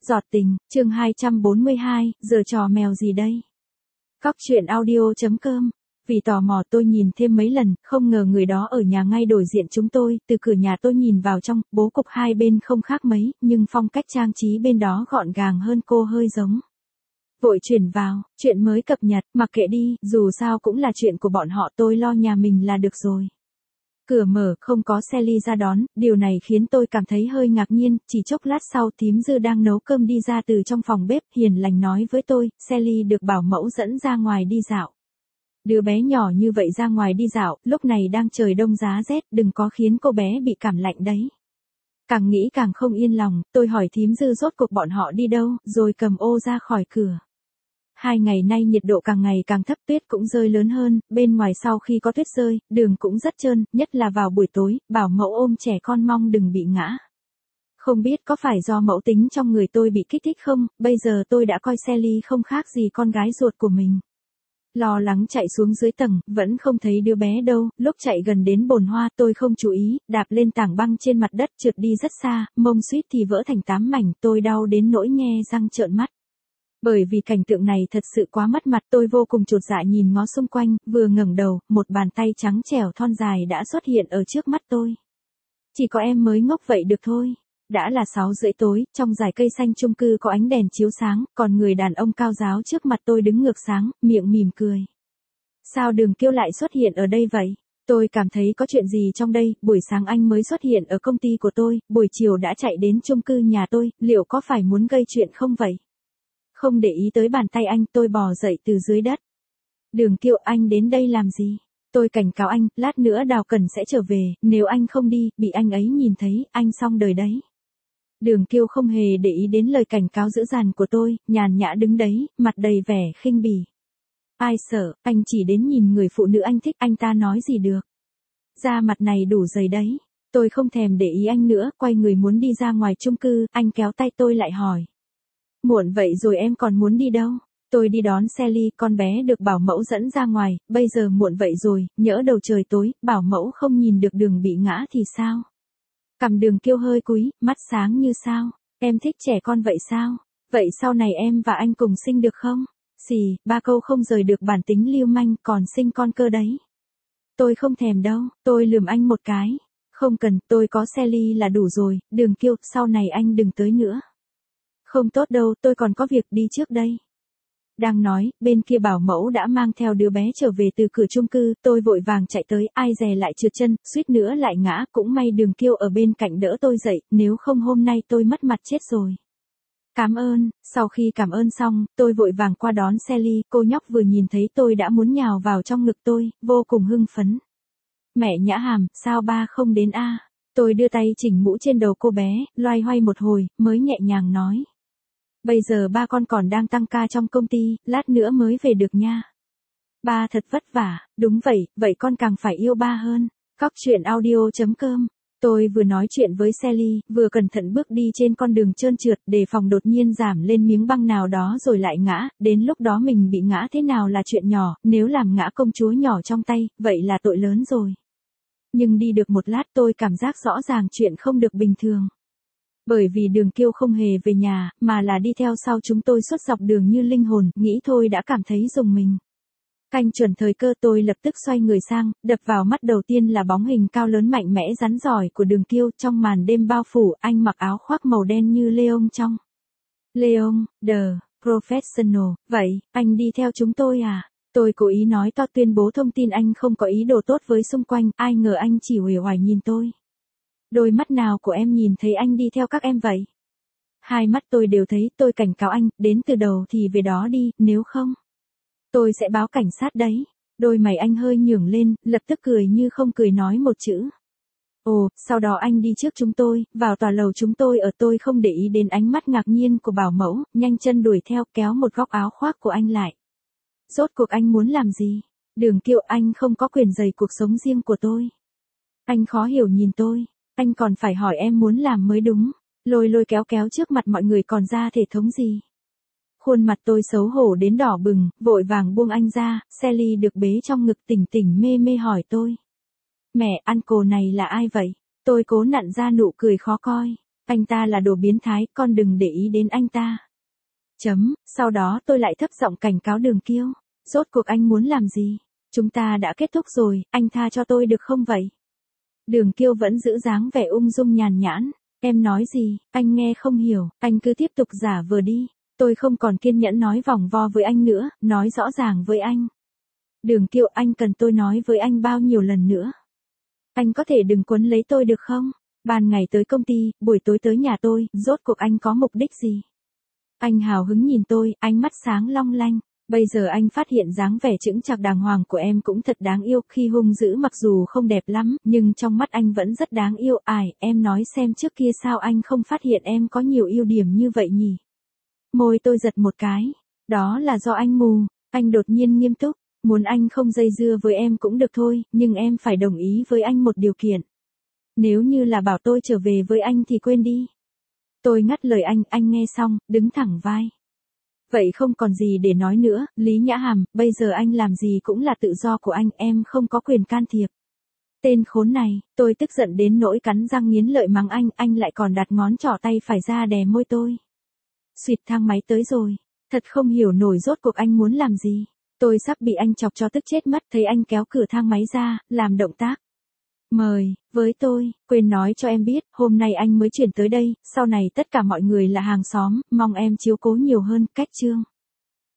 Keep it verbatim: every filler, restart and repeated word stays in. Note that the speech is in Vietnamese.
Giọt tình, chương hai trăm bốn mươi hai, giờ trò mèo gì đây? Cóc truyện audio chấm com. Vì tò mò tôi nhìn thêm mấy lần, không ngờ người đó ở nhà ngay đối diện chúng tôi, từ cửa nhà tôi nhìn vào trong, bố cục hai bên không khác mấy, nhưng phong cách trang trí bên đó gọn gàng hơn cô hơi giống. Vội chuyển vào, chuyện mới cập nhật, mặc kệ đi, dù sao cũng là chuyện của bọn họ, tôi lo nhà mình là được rồi. Cửa mở, không có Sally ra đón, điều này khiến tôi cảm thấy hơi ngạc nhiên, chỉ chốc lát sau thím Dư đang nấu cơm đi ra từ trong phòng bếp, hiền lành nói với tôi, Sally được bảo mẫu dẫn ra ngoài đi dạo. Đứa bé nhỏ như vậy ra ngoài đi dạo, lúc này đang trời đông giá rét, đừng có khiến cô bé bị cảm lạnh đấy. Càng nghĩ càng không yên lòng, tôi hỏi thím Dư rốt cuộc bọn họ đi đâu, rồi cầm ô ra khỏi cửa. Hai ngày nay nhiệt độ càng ngày càng thấp, tuyết cũng rơi lớn hơn, bên ngoài sau khi có tuyết rơi, đường cũng rất trơn, nhất là vào buổi tối, bảo mẫu ôm trẻ con mong đừng bị ngã. Không biết có phải do mẫu tính trong người tôi bị kích thích không, bây giờ tôi đã coi Sally không khác gì con gái ruột của mình. Lo lắng chạy xuống dưới tầng, vẫn không thấy đứa bé đâu, lúc chạy gần đến bồn hoa tôi không chú ý, đạp lên tảng băng trên mặt đất trượt đi rất xa, mông suýt thì vỡ thành tám mảnh, tôi đau đến nỗi nhe răng trợn mắt. Bởi vì cảnh tượng này thật sự quá mất mặt, tôi vô cùng chột dạ nhìn ngó xung quanh, vừa ngẩng đầu, một bàn tay trắng trẻo thon dài đã xuất hiện ở trước mắt tôi. Chỉ có em mới ngốc vậy được thôi. Đã là sáu rưỡi tối, trong dải cây xanh chung cư có ánh đèn chiếu sáng, còn người đàn ông cao ráo trước mặt tôi đứng ngược sáng, miệng mỉm cười. Sao Đường Kiêu lại xuất hiện ở đây vậy? Tôi cảm thấy có chuyện gì trong đây, buổi sáng anh mới xuất hiện ở công ty của tôi, buổi chiều đã chạy đến chung cư nhà tôi, liệu có phải muốn gây chuyện không vậy? Không để ý tới bàn tay anh, tôi bò dậy từ dưới đất. Đường Kiêu, anh đến đây làm gì? Tôi cảnh cáo anh, lát nữa Đào Cần sẽ trở về, nếu anh không đi, bị anh ấy nhìn thấy, anh xong đời đấy. Đường Kiêu không hề để ý đến lời cảnh cáo dữ dằn của tôi, nhàn nhã đứng đấy, mặt đầy vẻ khinh bỉ. Ai sợ, anh chỉ đến nhìn người phụ nữ anh thích, anh ta nói gì được. Da mặt này đủ dày đấy. Tôi không thèm để ý anh nữa, quay người muốn đi ra ngoài chung cư, anh kéo tay tôi lại hỏi. Muộn vậy rồi em còn muốn đi đâu? Tôi đi đón Sally, con bé được bảo mẫu dẫn ra ngoài, bây giờ muộn vậy rồi, nhỡ đầu trời tối, bảo mẫu không nhìn được Đường bị ngã thì sao? Cằm Đường Kiêu hơi cúi, mắt sáng như sao, em thích trẻ con vậy sao? Vậy sau này em và anh cùng sinh được không? Xì, ba câu không rời được bản tính lưu manh, còn sinh con cơ đấy. Tôi không thèm đâu, tôi lườm anh một cái. Không cần, tôi có Sally là đủ rồi, Đường Kiêu, sau này anh đừng tới nữa. Không tốt đâu, tôi còn có việc đi trước đây. Đang nói, bên kia bảo mẫu đã mang theo đứa bé trở về từ cửa chung cư, tôi vội vàng chạy tới, ai dè lại trượt chân, suýt nữa lại ngã, cũng may Đường Kiêu ở bên cạnh đỡ tôi dậy, nếu không hôm nay tôi mất mặt chết rồi. Cảm ơn, sau khi cảm ơn xong, tôi vội vàng qua đón Sally, cô nhóc vừa nhìn thấy tôi đã muốn nhào vào trong ngực tôi, vô cùng hưng phấn. Mẹ Nhã Hàm, sao ba không đến a? Tôi đưa tay chỉnh mũ trên đầu cô bé, loay hoay một hồi, mới nhẹ nhàng nói. Bây giờ ba con còn đang tăng ca trong công ty, lát nữa mới về được nha. Ba thật vất vả, đúng vậy, vậy con càng phải yêu ba hơn. Cóc truyện audio chấm com. Tôi vừa nói chuyện với Sally, vừa cẩn thận bước đi trên con đường trơn trượt, để phòng đột nhiên giảm lên miếng băng nào đó rồi lại ngã, đến lúc đó mình bị ngã thế nào là chuyện nhỏ, nếu làm ngã công chúa nhỏ trong tay, vậy là tội lớn rồi. Nhưng đi được một lát tôi cảm giác rõ ràng chuyện không được bình thường. Bởi vì Đường Kiêu không hề về nhà, mà là đi theo sau chúng tôi suốt dọc đường như linh hồn, nghĩ thôi đã cảm thấy rùng mình. Canh chuẩn thời cơ tôi lập tức xoay người sang, đập vào mắt đầu tiên là bóng hình cao lớn mạnh mẽ rắn giỏi của Đường Kiêu, trong màn đêm bao phủ, anh mặc áo khoác màu đen như Leon trong. Leon, the Professional, vậy, anh đi theo chúng tôi à? Tôi cố ý nói to tuyên bố thông tin anh không có ý đồ tốt với xung quanh, ai ngờ anh chỉ uể oải nhìn tôi. Đôi mắt nào của em nhìn thấy anh đi theo các em vậy? Hai mắt tôi đều thấy, tôi cảnh cáo anh, đến từ đầu thì về đó đi, nếu không. Tôi sẽ báo cảnh sát đấy. Đôi mày anh hơi nhướng lên, lập tức cười như không cười nói một chữ. Ồ, sau đó anh đi trước chúng tôi, vào tòa lầu chúng tôi ở tôi không để ý đến ánh mắt ngạc nhiên của bảo mẫu, nhanh chân đuổi theo kéo một góc áo khoác của anh lại. Rốt cuộc anh muốn làm gì? Đường Kiêu, anh không có quyền rầy cuộc sống riêng của tôi. Anh khó hiểu nhìn tôi. Anh còn phải hỏi em muốn làm mới đúng. Lôi lôi kéo kéo trước mặt mọi người còn ra thể thống gì. Khuôn mặt tôi xấu hổ đến đỏ bừng, vội vàng buông anh ra, Sally được bế trong ngực tỉnh tỉnh mê mê hỏi tôi. Mẹ, ăn cô này là ai vậy? Tôi cố nặn ra nụ cười khó coi. Anh ta là đồ biến thái, con đừng để ý đến anh ta. Chấm, sau đó tôi lại thấp giọng cảnh cáo Đường Kiêu. Rốt cuộc anh muốn làm gì? Chúng ta đã kết thúc rồi, anh tha cho tôi được không vậy? Đường Kiêu vẫn giữ dáng vẻ ung dung nhàn nhãn. Em nói gì, anh nghe không hiểu, anh cứ tiếp tục giả vờ đi. Tôi không còn kiên nhẫn nói vòng vo với anh nữa, nói rõ ràng với anh. Đường Kiêu, anh cần tôi nói với anh bao nhiêu lần nữa? Anh có thể đừng quấn lấy tôi được không? Ban ngày tới công ty, buổi tối tới nhà tôi, rốt cuộc anh có mục đích gì? Anh hào hứng nhìn tôi, ánh mắt sáng long lanh. Bây giờ anh phát hiện dáng vẻ chững chạc đàng hoàng của em cũng thật đáng yêu, khi hung dữ mặc dù không đẹp lắm, nhưng trong mắt anh vẫn rất đáng yêu. Ai, em nói xem trước kia sao anh không phát hiện em có nhiều ưu điểm như vậy nhỉ? Môi tôi giật một cái. Đó là do anh mù. Anh đột nhiên nghiêm túc. Muốn anh không dây dưa với em cũng được thôi, nhưng em phải đồng ý với anh một điều kiện. Nếu như là bảo tôi trở về với anh thì quên đi. Tôi ngắt lời anh, anh nghe xong, đứng thẳng vai. Vậy không còn gì để nói nữa, Lý Nhã Hàm, bây giờ anh làm gì cũng là tự do của anh, em không có quyền can thiệp. Tên khốn này, tôi tức giận đến nỗi cắn răng nghiến lợi mắng anh, anh lại còn đặt ngón trỏ tay phải ra đè môi tôi. Xuyệt, thang máy tới rồi, thật không hiểu nổi rốt cuộc anh muốn làm gì. Tôi sắp bị anh chọc cho tức chết mất, thấy anh kéo cửa thang máy ra, làm động tác. Mời, với tôi, quên nói cho em biết, hôm nay anh mới chuyển tới đây, sau này tất cả mọi người là hàng xóm, mong em chiếu cố nhiều hơn, cách chương.